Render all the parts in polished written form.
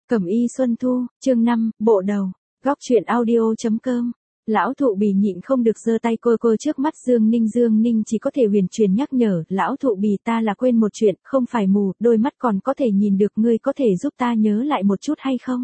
Cẩm y Xuân Thu, chương 5, bộ đầu. Góc truyện audio.com. Lão thụ bì nhịn không được giơ tay cô trước mắt Dương Ninh chỉ có thể huyền truyền nhắc nhở, lão thụ bì ta là quên một chuyện, không phải mù, đôi mắt còn có thể nhìn được, ngươi có thể giúp ta nhớ lại một chút hay không?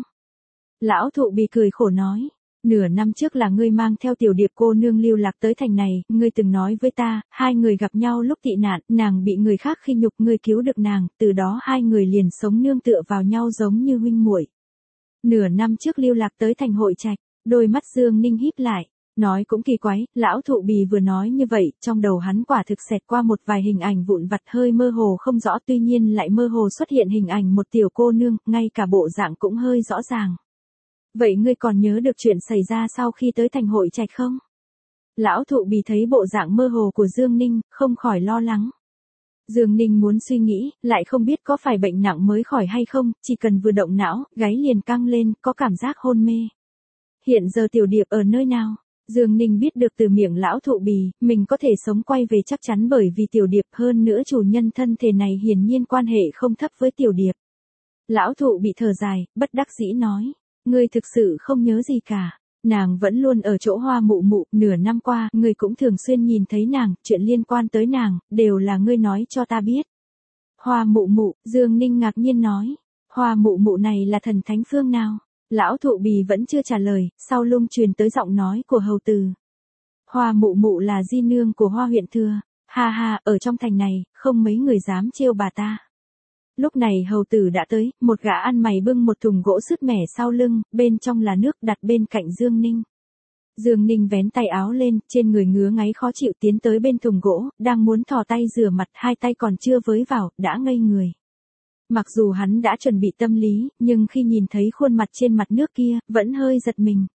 Lão thụ bì cười khổ nói, nửa năm trước là ngươi mang theo Tiểu Điệp cô nương lưu lạc tới thành này, ngươi từng nói với ta, hai người gặp nhau lúc tị nạn, nàng bị người khác khinh nhục, ngươi cứu được nàng, từ đó hai người liền sống nương tựa vào nhau giống như huynh muội. Nửa năm trước lưu lạc tới thành Hội Trạch, đôi mắt Dương Ninh híp lại, nói cũng kỳ quái, lão thụ bì vừa nói như vậy, trong đầu hắn quả thực xẹt qua một vài hình ảnh vụn vặt hơi mơ hồ không rõ, tuy nhiên lại mơ hồ xuất hiện hình ảnh một tiểu cô nương, ngay cả bộ dạng cũng hơi rõ ràng. Vậy ngươi còn nhớ được chuyện xảy ra sau khi tới thành Hội Trạch không? Lão thụ bì thấy bộ dạng mơ hồ của Dương Ninh, không khỏi lo lắng. Dương Ninh muốn suy nghĩ, lại không biết có phải bệnh nặng mới khỏi hay không, chỉ cần vừa động não, gáy liền căng lên, có cảm giác hôn mê. Hiện giờ Tiểu Điệp ở nơi nào? Dương Ninh biết được từ miệng lão thụ bì, mình có thể sống quay về chắc chắn bởi vì Tiểu Điệp, hơn nữa chủ nhân thân thể này hiển nhiên quan hệ không thấp với Tiểu Điệp. Lão thụ bị thở dài, bất đắc dĩ nói, ngươi thực sự không nhớ gì cả. Nàng vẫn luôn ở chỗ Hoa Mụ Mụ, nửa năm qua, ngươi cũng thường xuyên nhìn thấy nàng, chuyện liên quan tới nàng, đều là ngươi nói cho ta biết. Hoa Mụ Mụ, Dương Ninh ngạc nhiên nói, Hoa Mụ Mụ này là thần thánh phương nào? Lão thụ bì vẫn chưa trả lời, sau lưng truyền tới giọng nói của hầu tử. Hoa Mụ Mụ là di nương của Hoa huyện thừa, ha ha, ở trong thành này, không mấy người dám trêu bà ta. Lúc này hầu tử đã tới, một gã ăn mày bưng một thùng gỗ sứt mẻ sau lưng, bên trong là nước đặt bên cạnh Dương Ninh. Dương Ninh vén tay áo lên, trên người ngứa ngáy khó chịu tiến tới bên thùng gỗ, đang muốn thò tay rửa mặt, hai tay còn chưa với vào, đã ngây người. Mặc dù hắn đã chuẩn bị tâm lý, nhưng khi nhìn thấy khuôn mặt trên mặt nước kia, vẫn hơi giật mình.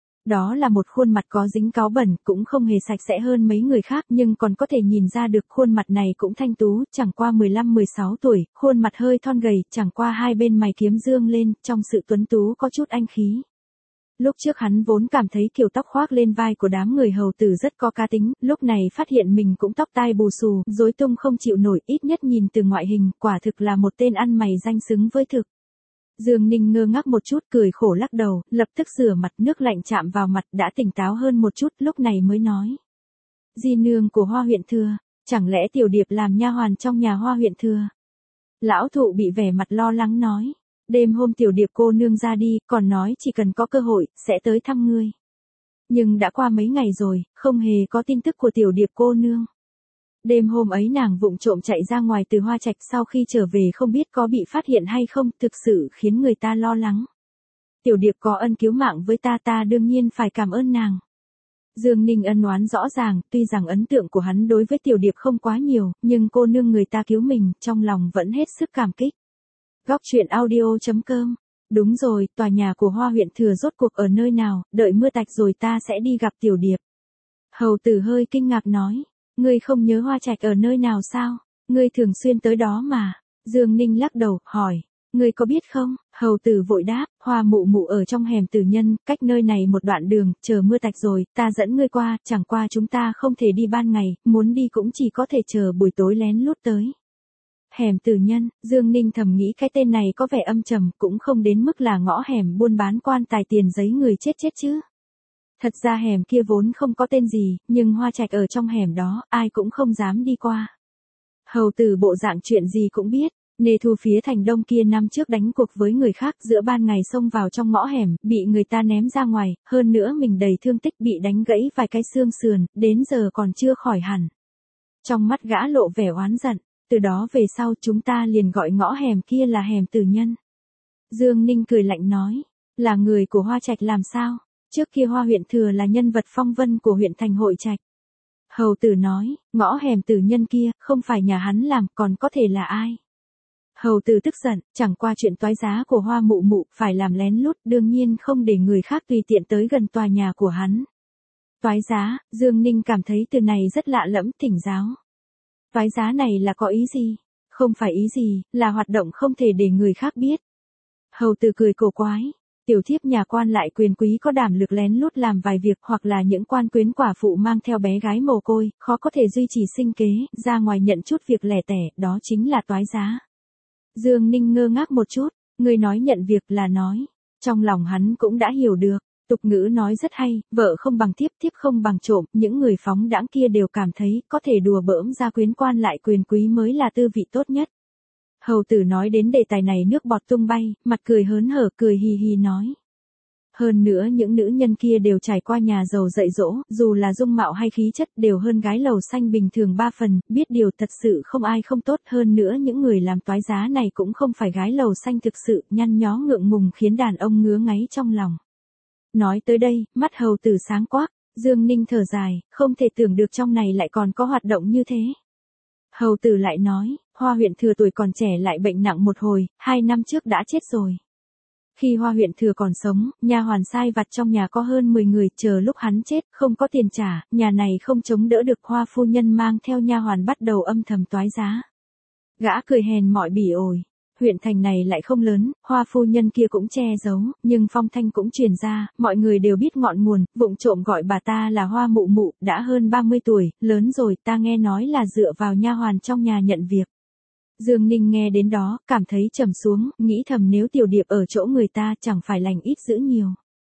Đó là một khuôn mặt có dính cáu bẩn, cũng không hề sạch sẽ hơn mấy người khác, nhưng còn có thể nhìn ra được khuôn mặt này cũng thanh tú, chẳng qua 15-16 tuổi, khuôn mặt hơi thon gầy, chẳng qua hai bên mày kiếm dương lên, trong sự tuấn tú có chút anh khí. Lúc trước hắn vốn cảm thấy kiểu tóc khoác lên vai của đám người hầu tử rất có cá tính, lúc này phát hiện mình cũng tóc tai bù xù, rối tung không chịu nổi, ít nhất nhìn từ ngoại hình, quả thực là một tên ăn mày danh xứng với thực. Dương Ninh ngơ ngác một chút, cười khổ lắc đầu, lập tức rửa mặt, nước lạnh chạm vào mặt, đã tỉnh táo hơn một chút, lúc này mới nói. Di nương của Hoa huyện thừa, chẳng lẽ Tiểu Điệp làm nha hoàn trong nhà Hoa huyện thừa? Lão thụ bị vẻ mặt lo lắng nói. Đêm hôm Tiểu Điệp cô nương ra đi, còn nói chỉ cần có cơ hội, sẽ tới thăm ngươi. Nhưng đã qua mấy ngày rồi, không hề có tin tức của Tiểu Điệp cô nương. Đêm hôm ấy nàng vụng trộm chạy ra ngoài từ Hoa Trạch, sau khi trở về không biết có bị phát hiện hay không, thực sự khiến người ta lo lắng. Tiểu Điệp có ân cứu mạng với ta, ta đương nhiên phải cảm ơn nàng. Dương Ninh ân oán rõ ràng, tuy rằng ấn tượng của hắn đối với Tiểu Điệp không quá nhiều, nhưng cô nương người ta cứu mình, trong lòng vẫn hết sức cảm kích. Góc truyện audio.com. Đúng rồi, tòa nhà của Hoa huyện thừa rốt cuộc ở nơi nào, đợi mưa tạnh rồi ta sẽ đi gặp Tiểu Điệp. Hầu tử hơi kinh ngạc nói, ngươi không nhớ Hoa Trạch ở nơi nào sao, ngươi thường xuyên tới đó mà. Dương Ninh lắc đầu, hỏi, ngươi có biết không? Hầu tử vội đáp, Hoa Mụ Mụ ở trong hẻm tử nhân, cách nơi này một đoạn đường, chờ mưa tạnh rồi, ta dẫn ngươi qua, chẳng qua chúng ta không thể đi ban ngày, muốn đi cũng chỉ có thể chờ buổi tối lén lút tới. Hẻm tử nhân, Dương Ninh thầm nghĩ cái tên này có vẻ âm trầm, cũng không đến mức là ngõ hẻm buôn bán quan tài tiền giấy người chết chứ. Thật ra hẻm kia vốn không có tên gì, nhưng Hoa Trạch ở trong hẻm đó, ai cũng không dám đi qua. Hầu tử bộ dạng chuyện gì cũng biết, Nê Thu phía thành đông kia năm trước đánh cuộc với người khác, giữa ban ngày xông vào trong ngõ hẻm, bị người ta ném ra ngoài, hơn nữa mình đầy thương tích, bị đánh gãy vài cái xương sườn, đến giờ còn chưa khỏi hẳn. Trong mắt gã lộ vẻ oán giận. Từ đó về sau chúng ta liền gọi ngõ hẻm kia là hẻm tử nhân. Dương Ninh cười lạnh nói, là người của Hoa Trạch làm sao? Trước kia Hoa huyện thừa là nhân vật phong vân của huyện thành Hội Trạch. Hầu tử nói, ngõ hẻm tử nhân kia, không phải nhà hắn làm, còn có thể là ai? Hầu tử tức giận, chẳng qua chuyện toái giá của Hoa Mụ Mụ, phải làm lén lút, đương nhiên không để người khác tùy tiện tới gần tòa nhà của hắn. Toái giá, Dương Ninh cảm thấy từ này rất lạ lẫm, thỉnh giáo. Toái giá này là có ý gì? Không phải ý gì, là hoạt động không thể để người khác biết. Hầu tử cười cổ quái. Tiểu thiếp nhà quan lại quyền quý có đảm lực lén lút làm vài việc, hoặc là những quan quyến quả phụ mang theo bé gái mồ côi, khó có thể duy trì sinh kế, ra ngoài nhận chút việc lẻ tẻ, đó chính là toái giá. Dương Ninh ngơ ngác một chút, Ngươi nói nhận việc là nói. Trong lòng hắn cũng đã hiểu được. Tục ngữ nói rất hay, vợ không bằng thiếp, thiếp không bằng trộm, những người phóng đãng kia đều cảm thấy có thể đùa bỡm ra quyến quan lại quyền quý mới là tư vị tốt nhất. Hầu tử nói đến đề tài này nước bọt tung bay, mặt cười hớn hở cười hì hì nói. Hơn nữa những nữ nhân kia đều trải qua nhà giàu dạy dỗ, dù là dung mạo hay khí chất đều hơn gái lầu xanh bình thường 3 phần, biết điều thật sự không ai không tốt. Hơn nữa những người làm toái giá này cũng không phải gái lầu xanh thực sự, nhăn nhó ngượng ngùng khiến đàn ông ngứa ngáy trong lòng. Nói tới đây, mắt hầu tử sáng quắc, Dương Ninh thở dài, không thể tưởng được trong này lại còn có hoạt động như thế. Hầu tử lại nói, Hoa huyện thừa tuổi còn trẻ lại bệnh nặng một hồi, 2 năm trước đã chết rồi. Khi Hoa huyện thừa còn sống, nha hoàn sai vặt trong nhà có hơn 10 người, chờ lúc hắn chết, không có tiền trả, nhà này không chống đỡ được, Hoa phu nhân mang theo nha hoàn bắt đầu âm thầm toái giá. Gã cười hèn mọi bỉ ổi. Huyện thành này lại không lớn, Hoa phu nhân kia cũng che giấu, nhưng phong thanh cũng truyền ra, mọi người đều biết ngọn nguồn, vụng trộm gọi bà ta là Hoa mụ mụ, đã hơn 30 tuổi, lớn rồi, ta nghe nói là dựa vào nha hoàn trong nhà nhận việc. Dương Ninh nghe đến đó, cảm thấy trầm xuống, nghĩ thầm nếu tiểu điệp ở chỗ người ta chẳng phải lành ít dữ nhiều.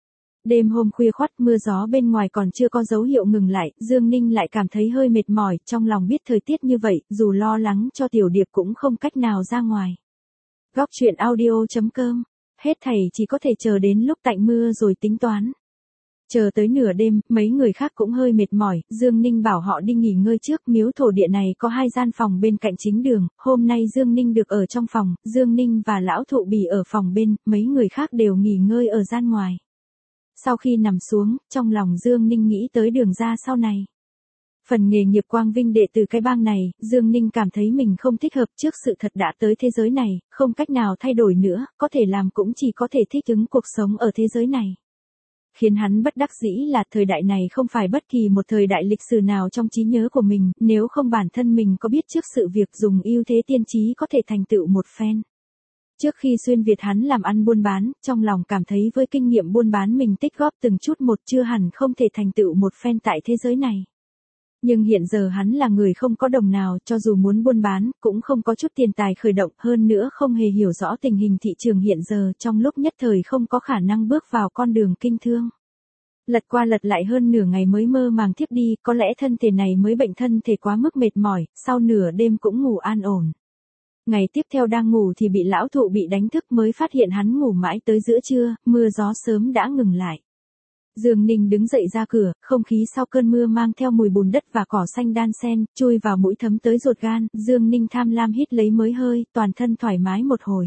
Đêm hôm khuya khoắt mưa gió bên ngoài còn chưa có dấu hiệu ngừng lại, Dương Ninh lại cảm thấy hơi mệt mỏi, trong lòng biết thời tiết như vậy, dù lo lắng cho tiểu điệp cũng không cách nào ra ngoài. Góc truyện audio.com, hết thảy chỉ có thể chờ đến lúc tạnh mưa rồi tính toán. Chờ tới nửa đêm, mấy người khác cũng hơi mệt mỏi, Dương Ninh bảo họ đi nghỉ ngơi trước, miếu thổ địa này có 2 gian phòng bên cạnh chính đường, hôm nay Dương Ninh được ở trong phòng, Dương Ninh và lão thụ bì ở phòng bên, mấy người khác đều nghỉ ngơi ở gian ngoài. Sau khi nằm xuống, trong lòng Dương Ninh nghĩ tới đường ra sau này. Phần nghề nghiệp quang vinh đệ từ cái bang này, Dương Ninh cảm thấy mình không thích hợp trước sự thật đã tới thế giới này, không cách nào thay đổi nữa, có thể làm cũng chỉ có thể thích ứng cuộc sống ở thế giới này. Khiến hắn bất đắc dĩ là thời đại này không phải bất kỳ một thời đại lịch sử nào trong trí nhớ của mình, nếu không bản thân mình có biết trước sự việc dùng ưu thế tiên trí có thể thành tựu một phen. Trước khi xuyên Việt hắn làm ăn buôn bán, trong lòng cảm thấy với kinh nghiệm buôn bán mình tích góp từng chút một chưa hẳn không thể thành tựu một phen tại thế giới này. Nhưng hiện giờ hắn là người không có đồng nào, cho dù muốn buôn bán, cũng không có chút tiền tài khởi động, hơn nữa không hề hiểu rõ tình hình thị trường hiện giờ, trong lúc nhất thời không có khả năng bước vào con đường kinh thương. Lật qua lật lại hơn nửa ngày mới mơ màng thiếp đi, có lẽ thân thể này mới bệnh thân thể quá mức mệt mỏi, sau nửa đêm cũng ngủ an ổn. Ngày tiếp theo đang ngủ thì bị lão thụ bị đánh thức, mới phát hiện hắn ngủ mãi tới giữa trưa, mưa gió sớm đã ngừng lại. Dương Ninh đứng dậy ra cửa, không khí sau cơn mưa mang theo mùi bùn đất và cỏ xanh đan xen, chui vào mũi thấm tới ruột gan, Dương Ninh tham lam hít lấy mới hơi, toàn thân thoải mái một hồi.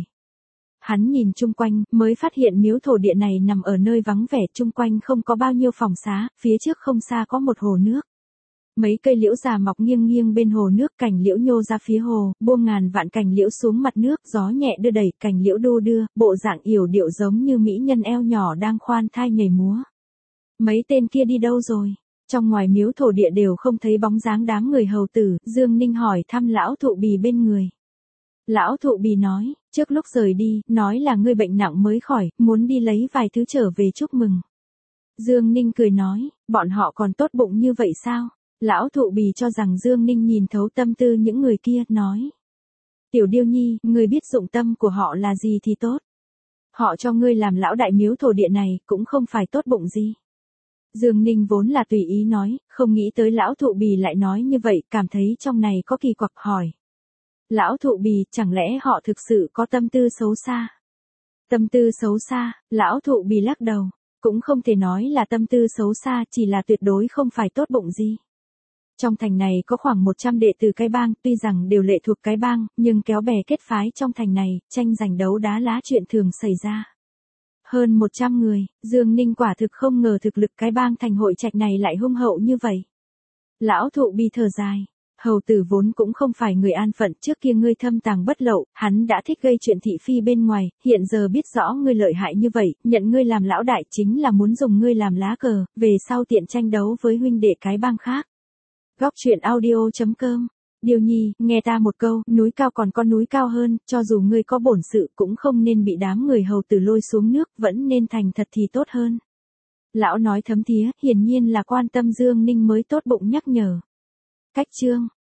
Hắn nhìn chung quanh, mới phát hiện miếu thổ địa này nằm ở nơi vắng vẻ, chung quanh không có bao nhiêu phòng xá, phía trước không xa có một hồ nước. Mấy cây liễu già mọc nghiêng nghiêng bên hồ nước, cành liễu nhô ra phía hồ, buông ngàn vạn cành liễu xuống mặt nước, gió nhẹ đưa đẩy, cành liễu đu đưa, bộ dạng yểu điệu giống như mỹ nhân eo nhỏ đang khoan thai nhảy múa. Mấy tên kia đi đâu rồi? Trong ngoài miếu thổ địa đều không thấy bóng dáng đám người hầu tử, Dương Ninh hỏi thăm lão thụ bì bên người. Lão thụ bì nói, trước lúc rời đi, nói là ngươi bệnh nặng mới khỏi, muốn đi lấy vài thứ trở về chúc mừng. Dương Ninh cười nói, bọn họ còn tốt bụng như vậy sao? Lão thụ bì cho rằng Dương Ninh nhìn thấu tâm tư những người kia, nói. Tiểu Điêu Nhi, ngươi biết dụng tâm của họ là gì thì tốt. Họ cho ngươi làm lão đại miếu thổ địa này, cũng không phải tốt bụng gì. Dương Ninh vốn là tùy ý nói, không nghĩ tới lão thụ bì lại nói như vậy, cảm thấy trong này có kỳ quặc, hỏi. Lão thụ bì, chẳng lẽ họ thực sự có tâm tư xấu xa? Tâm tư xấu xa, lão thụ bì lắc đầu, cũng không thể nói là tâm tư xấu xa, chỉ là tuyệt đối không phải tốt bụng gì. Trong thành này có khoảng 100 đệ tử cái bang, tuy rằng đều lệ thuộc cái bang, nhưng kéo bè kết phái trong thành này, tranh giành đấu đá lá chuyện thường xảy ra. Hơn 100 người, Dương Ninh quả thực không ngờ thực lực cái bang thành hội trạch này lại hung hậu như vậy. Lão thụ bì thở dài, hầu tử vốn cũng không phải người an phận, trước kia ngươi thâm tàng bất lậu, hắn đã thích gây chuyện thị phi bên ngoài, hiện giờ biết rõ ngươi lợi hại như vậy, nhận ngươi làm lão đại chính là muốn dùng ngươi làm lá cờ, về sau tiện tranh đấu với huynh đệ cái bang khác. Góc truyện audio.com, Điêu Nhi, nghe ta một câu, núi cao còn có núi cao hơn, cho dù ngươi có bổn sự cũng không nên bị đám người hầu tử lôi xuống nước, vẫn nên thành thật thì tốt hơn. Lão nói thấm thía, hiển nhiên là quan tâm Dương Ninh mới tốt bụng nhắc nhở. Cách chương